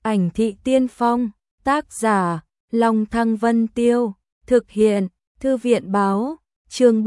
Ảnh thị tiên phong, tác giả, Long Thăng Vân Tiêu, thực hiện, Thư viện báo, chương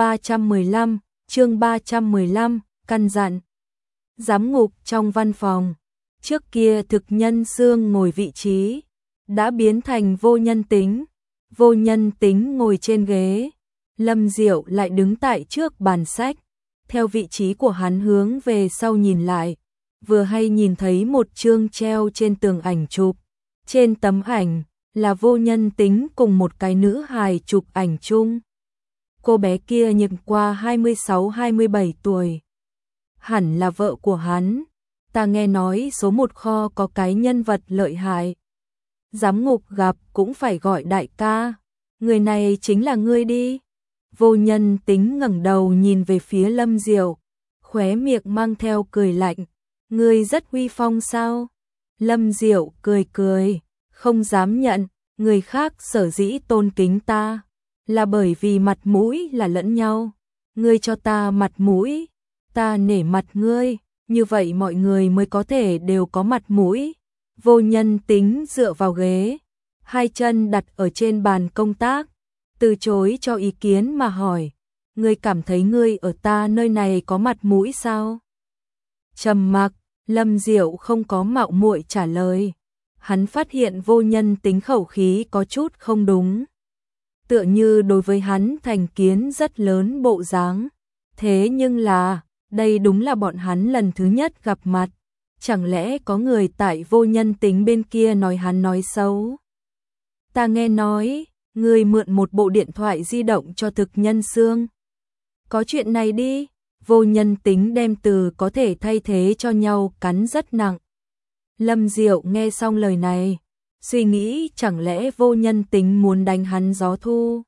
315, căn dặn. Giám ngục trong văn phòng, trước kia thực nhân xương ngồi vị trí, đã biến thành vô nhân tính. Vô nhân tính ngồi trên ghế, Lâm Diệu lại đứng tại trước bàn sách, theo vị trí của hắn hướng về sau nhìn lại, vừa hay nhìn thấy một chương treo trên tường ảnh chụp. Trên tấm ảnh là vô nhân tính cùng một cái nữ hài chụp ảnh chung. Cô bé kia nhìn qua 26-27 tuổi. Hẳn là vợ của hắn. Ta nghe nói số một kho có cái nhân vật lợi hại. Giám ngục gặp cũng phải gọi đại ca. Người này chính là ngươi đi. Vô nhân tính ngẩng đầu nhìn về phía Lâm Diệu, khóe miệng mang theo cười lạnh. Ngươi rất uy phong sao? Lâm Diệu cười cười, không dám nhận. Người khác sở dĩ tôn kính ta là bởi vì mặt mũi là lẫn nhau. Ngươi cho ta mặt mũi, ta nể mặt ngươi, như vậy mọi người mới có thể đều có mặt mũi. Vô nhân tính dựa vào ghế, hai chân đặt ở trên bàn công tác, từ chối cho ý kiến mà hỏi, ngươi cảm thấy ngươi ở ta nơi này có mặt mũi sao? Trầm mặc, Lâm Diệu không có mạo muội trả lời. Hắn phát hiện vô nhân tính khẩu khí có chút không đúng. Tựa như đối với hắn thành kiến rất lớn bộ dáng. Thế nhưng là, đây đúng là bọn hắn lần thứ nhất gặp mặt. Chẳng lẽ có người tại vô nhân tính bên kia nói hắn nói xấu? Ta nghe nói, ngươi mượn một bộ điện thoại di động cho thực nhân xương. Có chuyện này đi, vô nhân tính đem từ có thể thay thế cho nhau cắn rất nặng. Lâm Diệu nghe xong lời này, suy nghĩ chẳng lẽ vô nhân tính muốn đánh hắn gió thu.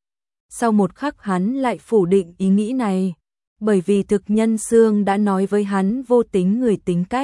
Sau một khắc hắn lại phủ định ý nghĩ này, bởi vì thực nhân xương đã nói với hắn vô tính người tính cách.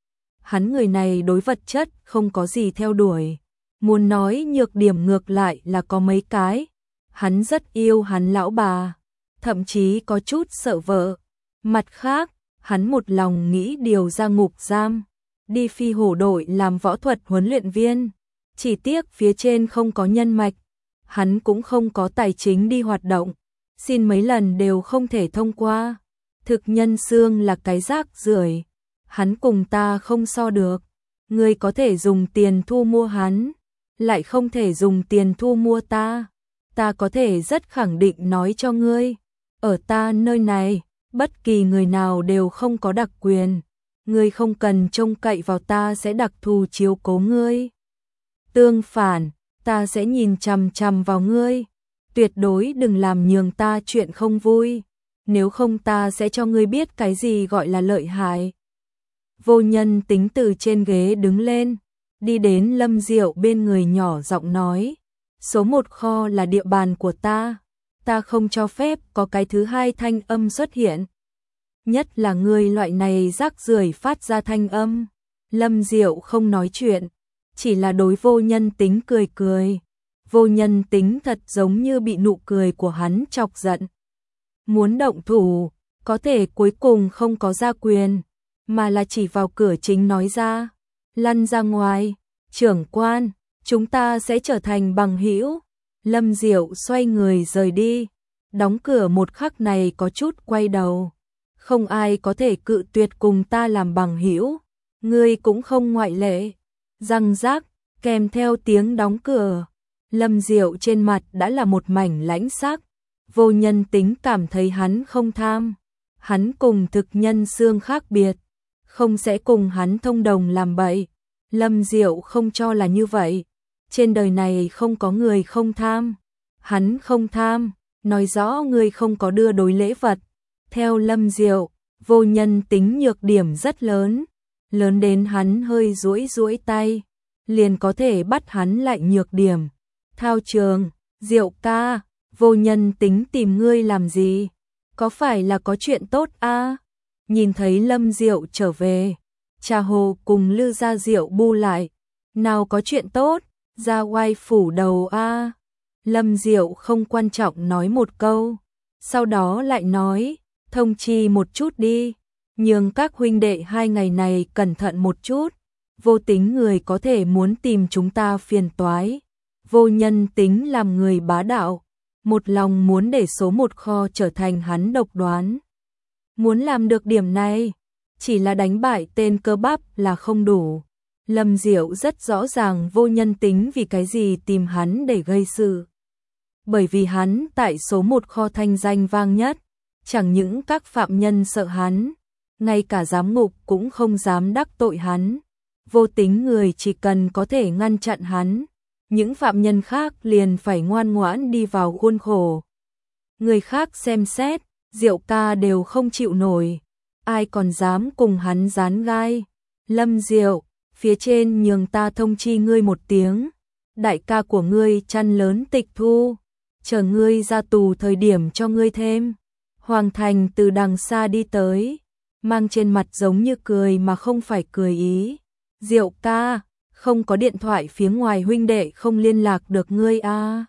Hắn người này đối vật chất không có gì theo đuổi, muốn nói nhược điểm ngược lại là có mấy cái. Hắn rất yêu hắn lão bà, thậm chí có chút sợ vợ. Mặt khác, hắn một lòng nghĩ điều ra ngục giam, đi phi hổ đội làm võ thuật huấn luyện viên. Chỉ tiếc phía trên không có nhân mạch, hắn cũng không có tài chính đi hoạt động, xin mấy lần đều không thể thông qua. Thực nhân xương là cái rác rưởi, hắn cùng ta không so được. Ngươi có thể dùng tiền thu mua hắn, lại không thể dùng tiền thu mua ta. Ta có thể rất khẳng định nói cho ngươi, ở ta nơi này, bất kỳ người nào đều không có đặc quyền. Ngươi không cần trông cậy vào ta sẽ đặc thù chiếu cố ngươi. Tương phản, ta sẽ nhìn chằm chằm vào ngươi. Tuyệt đối đừng làm nhường ta chuyện không vui. Nếu không ta sẽ cho ngươi biết cái gì gọi là lợi hại. Vô nhân tính từ trên ghế đứng lên, đi đến Lâm Diệu bên người nhỏ giọng nói. Số một kho là địa bàn của ta. Ta không cho phép có cái thứ hai thanh âm xuất hiện. Nhất là người loại này rác rưởi phát ra thanh âm. Lâm Diệu không nói chuyện, chỉ là đối vô nhân tính cười cười. Vô nhân tính thật giống như bị nụ cười của hắn chọc giận. Muốn động thủ, có thể cuối cùng không có ra quyền, mà là chỉ vào cửa chính nói ra. Lăn ra ngoài, trưởng quan, chúng ta sẽ trở thành bằng hữu. Lâm Diệu xoay người rời đi, đóng cửa một khắc này có chút quay đầu. Không ai có thể cự tuyệt cùng ta làm bằng hữu, ngươi cũng không ngoại lệ. Răng rác, kèm theo tiếng đóng cửa, Lâm Diệu trên mặt đã là một mảnh lãnh sắc. Vô nhân tính cảm thấy hắn không tham, hắn cùng thực nhân xương khác biệt, không sẽ cùng hắn thông đồng làm bậy. Lâm Diệu không cho là như vậy, trên đời này không có người không tham. Hắn không tham, nói rõ người không có đưa đối lễ vật. Theo Lâm Diệu, vô nhân tính nhược điểm rất lớn, lớn đến hắn hơi duỗi tay, liền có thể bắt hắn lại nhược điểm. Thao Trường, Diệu ca, vô nhân tính tìm ngươi làm gì? Có phải là có chuyện tốt a? Nhìn thấy Lâm Diệu trở về, Trà Hồ cùng Lư Gia Diệu bu lại. Nào có chuyện tốt, ra oai phủ đầu a. Lâm Diệu không quan trọng nói một câu, sau đó lại nói, thông chi một chút đi, nhường các huynh đệ 2 ngày này cẩn thận một chút, Vô Tính người có thể muốn tìm chúng ta phiền toái. Vô Nhân Tính làm người bá đạo, một lòng muốn để số một kho trở thành hắn độc đoán. Muốn làm được điểm này, chỉ là đánh bại tên cơ bắp là không đủ. Lâm Diệu rất rõ ràng Vô Nhân Tính vì cái gì tìm hắn để gây sự. Bởi vì hắn tại số một kho thanh danh vang nhất, chẳng những các phạm nhân sợ hắn, ngay cả giám ngục cũng không dám đắc tội hắn. Vô Tính người chỉ cần có thể ngăn chặn hắn, những phạm nhân khác liền phải ngoan ngoãn đi vào khuôn khổ. Người khác xem xét, Diệu ca đều không chịu nổi, ai còn dám cùng hắn dán gai. Lâm Diệu, phía trên nhường ta thông chi ngươi một tiếng, đại ca của ngươi chăn lớn tịch thu, chờ ngươi ra tù thời điểm cho ngươi thêm. Hoàng Thành từ đằng xa đi tới, mang trên mặt giống như cười mà không phải cười ý. Diệu ca, không có điện thoại phía ngoài huynh đệ không liên lạc được ngươi à.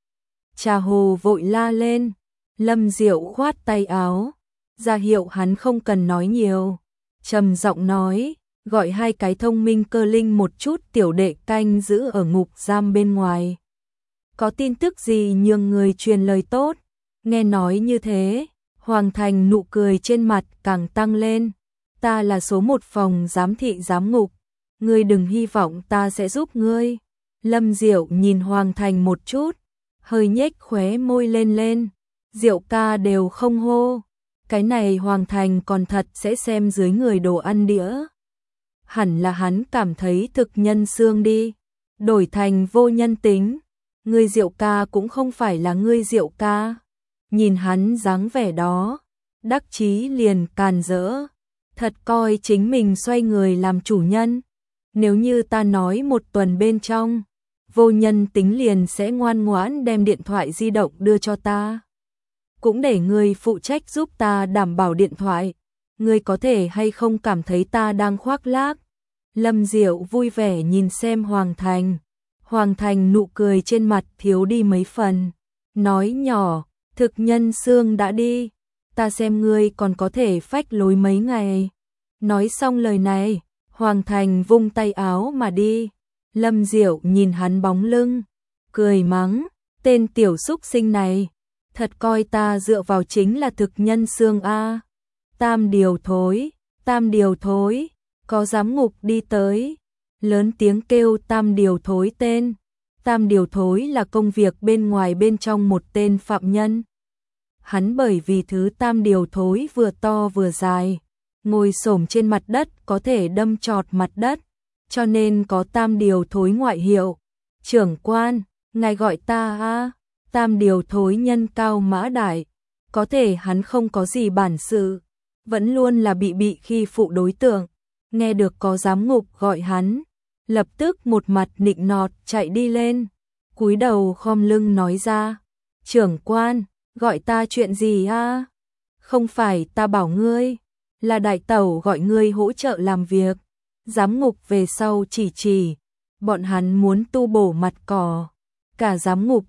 Trà Hồ vội la lên, Lâm Diệu khoát tay áo, ra hiệu hắn không cần nói nhiều. Trầm giọng nói, gọi 2 cái thông minh cơ linh một chút tiểu đệ canh giữ ở ngục giam bên ngoài. Có tin tức gì nhường người truyền lời tốt. Nghe nói như thế, Hoàng Thành nụ cười trên mặt càng tăng lên. Ta là số một phòng giám thị giám ngục, ngươi đừng hy vọng ta sẽ giúp ngươi. Lâm Diệu nhìn Hoàng Thành một chút, hơi nhếch khóe môi lên. Diệu ca đều không hô, cái này Hoàng Thành còn thật sẽ xem dưới người đồ ăn đĩa. Hẳn là hắn cảm thấy thực nhân xương đi, đổi thành Vô Nhân Tính. Ngươi Diệu ca cũng không phải là ngươi Diệu ca. Nhìn hắn dáng vẻ đó, đắc chí liền càn rỡ, thật coi chính mình xoay người làm chủ nhân. Nếu như ta nói 1 tuần bên trong, Vô Nhân Tính liền sẽ ngoan ngoãn đem điện thoại di động đưa cho ta. Cũng để ngươi phụ trách giúp ta đảm bảo điện thoại. Ngươi có thể hay không cảm thấy ta đang khoác lác? Lâm Diệu vui vẻ nhìn xem Hoàng Thành. Hoàng Thành nụ cười trên mặt thiếu đi mấy phần, nói nhỏ, thực nhân xương đã đi, ta xem ngươi còn có thể phách lối mấy ngày. Nói xong lời này, Hoàng Thành vung tay áo mà đi. Lâm Diệu nhìn hắn bóng lưng, cười mắng, tên tiểu xúc sinh này, thật coi ta dựa vào chính là thực nhân xương a. Tam điều thối, có giám ngục đi tới, lớn tiếng kêu tam điều thối tên. Tam điều thối là công việc bên ngoài bên trong một tên phạm nhân. Hắn bởi vì thứ tam điều thối vừa to vừa dài, ngồi xổm trên mặt đất có thể đâm trọt mặt đất, cho nên có tam điều thối ngoại hiệu. Trưởng quan, ngài gọi ta a. Tam điều thối nhân cao mã đại, có thể hắn không có gì bản sự, vẫn luôn là bị khi phụ đối tượng. Nghe được có giám ngục gọi hắn, lập tức một mặt nịnh nọt chạy đi lên, cúi đầu khom lưng nói ra, trưởng quan, gọi ta chuyện gì a? Không phải ta bảo ngươi, là đại tẩu gọi ngươi hỗ trợ làm việc. Giám ngục về sau chỉ, bọn hắn muốn tu bổ mặt cỏ. Cả giám ngục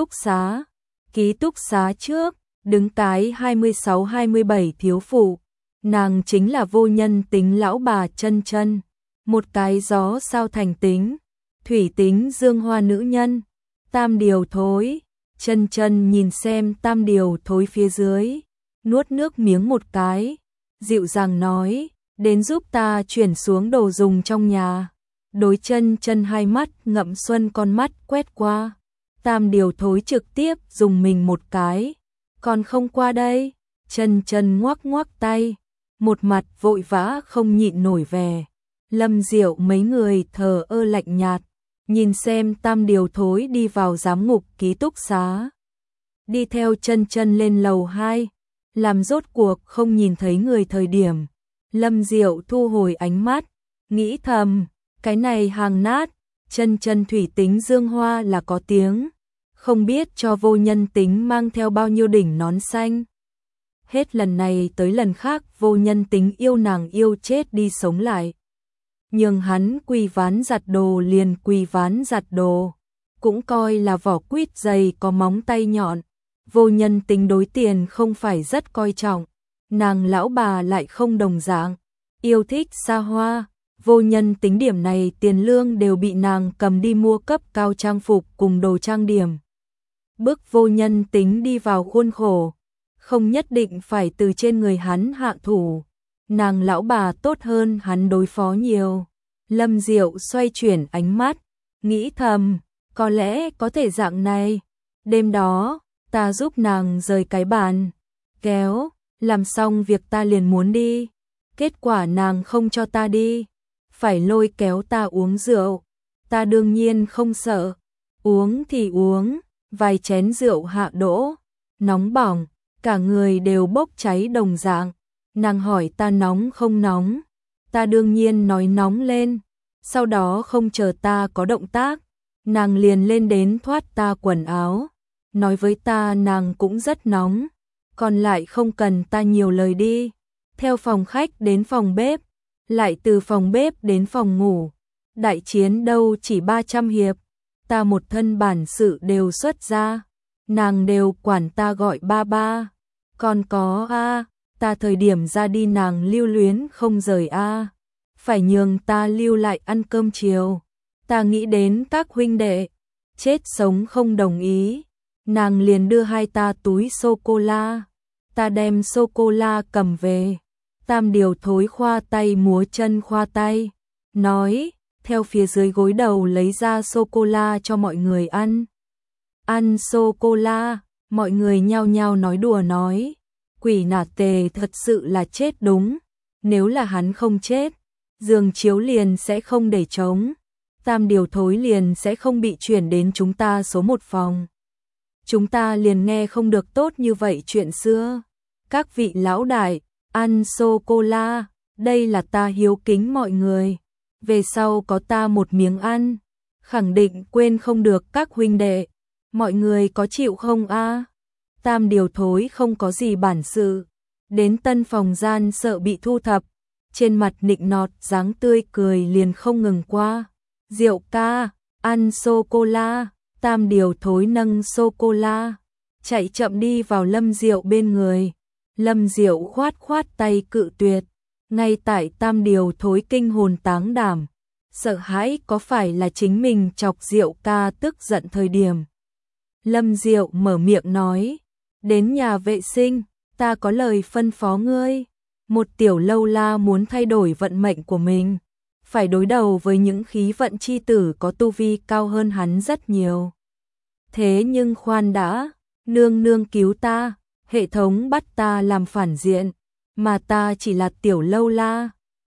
ký túc xá trước, đứng cái 26-27 thiếu phụ, nàng chính là Vô Nhân Tính lão bà Chân Chân, một cái gió sao thành tính, thủy tính dương hoa nữ nhân. Tam điều thối, Chân Chân nhìn xem tam điều thối phía dưới, nuốt nước miếng một cái, dịu dàng nói, đến giúp ta chuyển xuống đồ dùng trong nhà. Đối Chân Chân hai mắt ngậm xuân con mắt quét qua, tam điều thối trực tiếp dùng mình một cái, còn không qua đây. Chân Chân ngoắc ngoắc tay, một mặt vội vã không nhịn nổi vẻ. Lâm Diệu mấy người thờ ơ lạnh nhạt, nhìn xem tam điều thối đi vào giám ngục ký túc xá, đi theo Chân Chân lên lầu 2, làm rốt cuộc không nhìn thấy người thời điểm, Lâm Diệu thu hồi ánh mắt, nghĩ thầm, cái này hàng nát. Chân Chân thủy tính dương hoa là có tiếng, không biết cho Vô Nhân Tính mang theo bao nhiêu đỉnh nón xanh. Hết lần này tới lần khác Vô Nhân Tính yêu nàng yêu chết đi sống lại. Nhưng hắn quỳ ván giặt đồ liền quỳ ván giặt đồ, cũng coi là vỏ quýt dày có móng tay nhọn. Vô Nhân Tính đối tiền không phải rất coi trọng, nàng lão bà lại không đồng dạng, yêu thích xa hoa. Vô Nhân Tính điểm này tiền lương đều bị nàng cầm đi mua cấp cao trang phục cùng đồ trang điểm. Bước Vô Nhân Tính đi vào khuôn khổ, không nhất định phải từ trên người hắn hạ thủ. Nàng lão bà tốt hơn hắn đối phó nhiều. Lâm Diệu xoay chuyển ánh mắt, nghĩ thầm, có lẽ có thể dạng này. Đêm đó, ta giúp nàng rời cái bàn, kéo, làm xong việc ta liền muốn đi. Kết quả nàng không cho ta đi, phải lôi kéo ta uống rượu. Ta đương nhiên không sợ, uống thì uống, vài chén rượu hạ đỗ, nóng bỏng, cả người đều bốc cháy đồng dạng. Nàng hỏi ta nóng không nóng, ta đương nhiên nói nóng lên. Sau đó không chờ ta có động tác, nàng liền lên đến thoát ta quần áo, nói với ta nàng cũng rất nóng, còn lại không cần ta nhiều lời đi. Theo phòng khách đến phòng bếp, lại từ phòng bếp đến phòng ngủ. Đại chiến đâu chỉ 300 hiệp, ta một thân bản sự đều xuất ra, nàng đều quản ta gọi ba ba. Còn có ta thời điểm ra đi nàng lưu luyến không rời phải nhường ta lưu lại ăn cơm chiều. Ta nghĩ đến các huynh đệ, chết sống không đồng ý. Nàng liền đưa hai ta túi sô-cô-la, ta đem sô-cô-la cầm về. Tam Điều thối khoa tay múa chân khoa tay, nói, theo phía dưới gối đầu lấy ra sô-cô-la cho mọi người ăn. Ăn sô-cô-la, mọi người nhao nhao nói đùa nói, Quỷ Nà Tề thật sự là chết đúng, nếu là hắn không chết, giường chiếu liền sẽ không để trống, Tam Điều thối liền sẽ không bị chuyển đến chúng ta số 1 phòng. Chúng ta liền nghe không được tốt như vậy chuyện xưa. Các vị lão đại, ăn sô-cô-la, đây là ta hiếu kính mọi người. Về sau có ta một miếng ăn, khẳng định quên không được các huynh đệ. Mọi người có chịu không Tam Điều thối không có gì bản sự, đến tân phòng gian sợ bị thu thập, trên mặt nịnh nọt dáng tươi cười liền không ngừng qua. Diệu ca, ăn sô-cô-la. Tam Điều thối nâng sô-cô-la, chạy chậm đi vào Lâm Diệu bên người. Lâm Diệu khoát khoát tay cự tuyệt, ngay tại Tam Điều thối kinh hồn táng đảm, sợ hãi có phải là chính mình chọc Diệu ca tức giận thời điểm. Lâm Diệu mở miệng nói, đến nhà vệ sinh, ta có lời phân phó ngươi. Một tiểu lâu la muốn thay đổi vận mệnh của mình, phải đối đầu với những khí vận chi tử có tu vi cao hơn hắn rất nhiều. Thế nhưng khoan đã, nương nương cứu ta, hệ thống bắt ta làm phản diện, mà ta chỉ là tiểu lâu la,